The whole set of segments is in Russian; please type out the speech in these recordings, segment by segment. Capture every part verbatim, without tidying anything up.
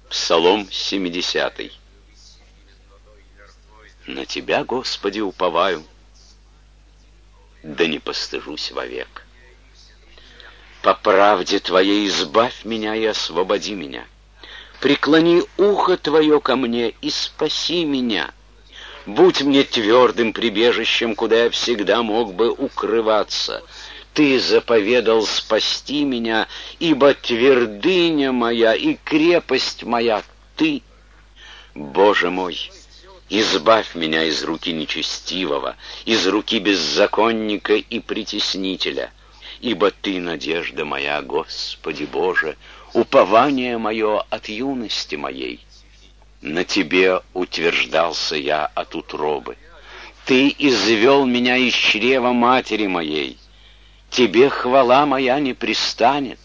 Псалом семидесятый. На Тебя, Господи, уповаю, да не постыжусь вовек. По правде Твоей избавь меня и освободи меня. Преклони ухо Твое ко мне и спаси меня. Будь мне твердым прибежищем, куда я всегда мог бы укрываться. Ты заповедал спасти меня, ибо твердыня моя и крепость моя Ты. Боже мой, избавь меня из руки нечестивого, из руки беззаконника и притеснителя, ибо Ты надежда моя, Господи Боже, упование мое от юности моей. На Тебе утверждался я от утробы. Ты извел меня из чрева матери моей. Тебе хвала моя не пристанет.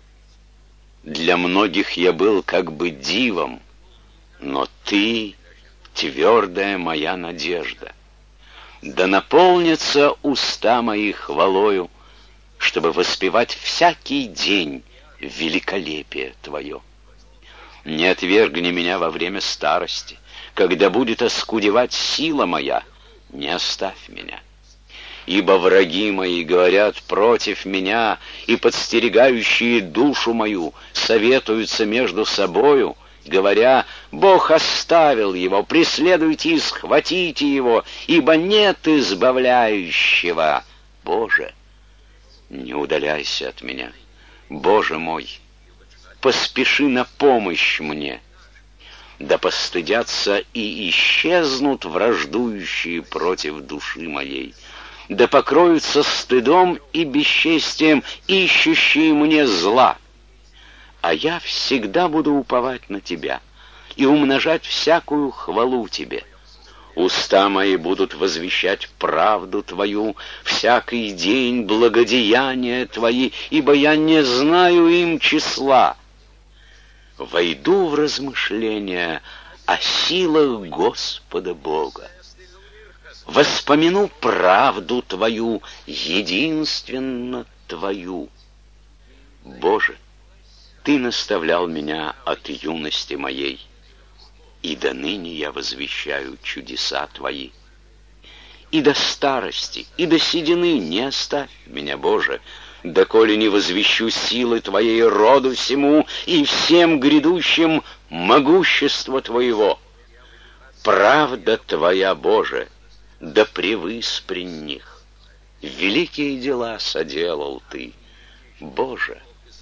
Для многих я был как бы дивом, но Ты — твердая моя надежда. Да наполнятся уста мои хвалою, чтобы воспевать всякий день великолепие Твое. Не отвергни меня во время старости, когда будет оскудевать сила моя, не оставь меня. Ибо враги мои говорят против меня, и подстерегающие душу мою советуются между собою, говоря: Бог оставил его, преследуйте и схватите его, ибо нет избавляющего. Боже, не удаляйся от меня, Боже мой, поспеши на помощь мне. Да постыдятся и исчезнут враждующие против души моей. Да покроются стыдом и бесчестием ищущие мне зла. А я всегда буду уповать на Тебя и умножать всякую хвалу Тебе. Уста мои будут возвещать правду Твою, всякий день благодеяния Твои, ибо я не знаю им числа. Войду в размышления о силах Господа Бога. Воспомяну правду Твою, единственно Твою. Боже, Ты наставлял меня от юности моей, и до ныне я возвещаю чудеса Твои. И до старости, и до седины не оставь меня, Боже, доколе не возвещу силы Твоей роду всему и всем грядущим могущество Твоего. Правда Твоя, Боже, да превыс при них. Великие дела соделал Ты, Боже.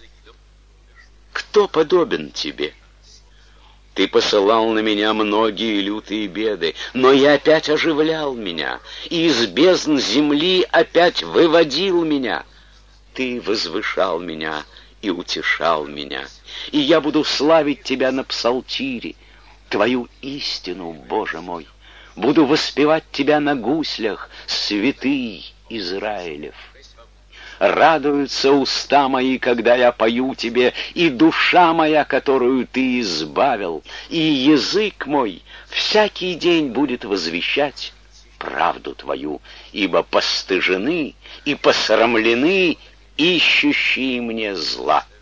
Кто подобен Тебе? Ты посылал на меня многие лютые беды, но и опять оживлял меня, и из бездн земли опять выводил меня. Ты возвышал меня и утешал меня, и я буду славить Тебя на псалтире, Твою истину, Боже мой. Буду воспевать Тебя на гуслях, святый Израилев. Радуются уста мои, когда я пою Тебе, и душа моя, которую Ты избавил, и язык мой всякий день будет возвещать правду Твою, ибо постыжены и посрамлены ищущие мне зла.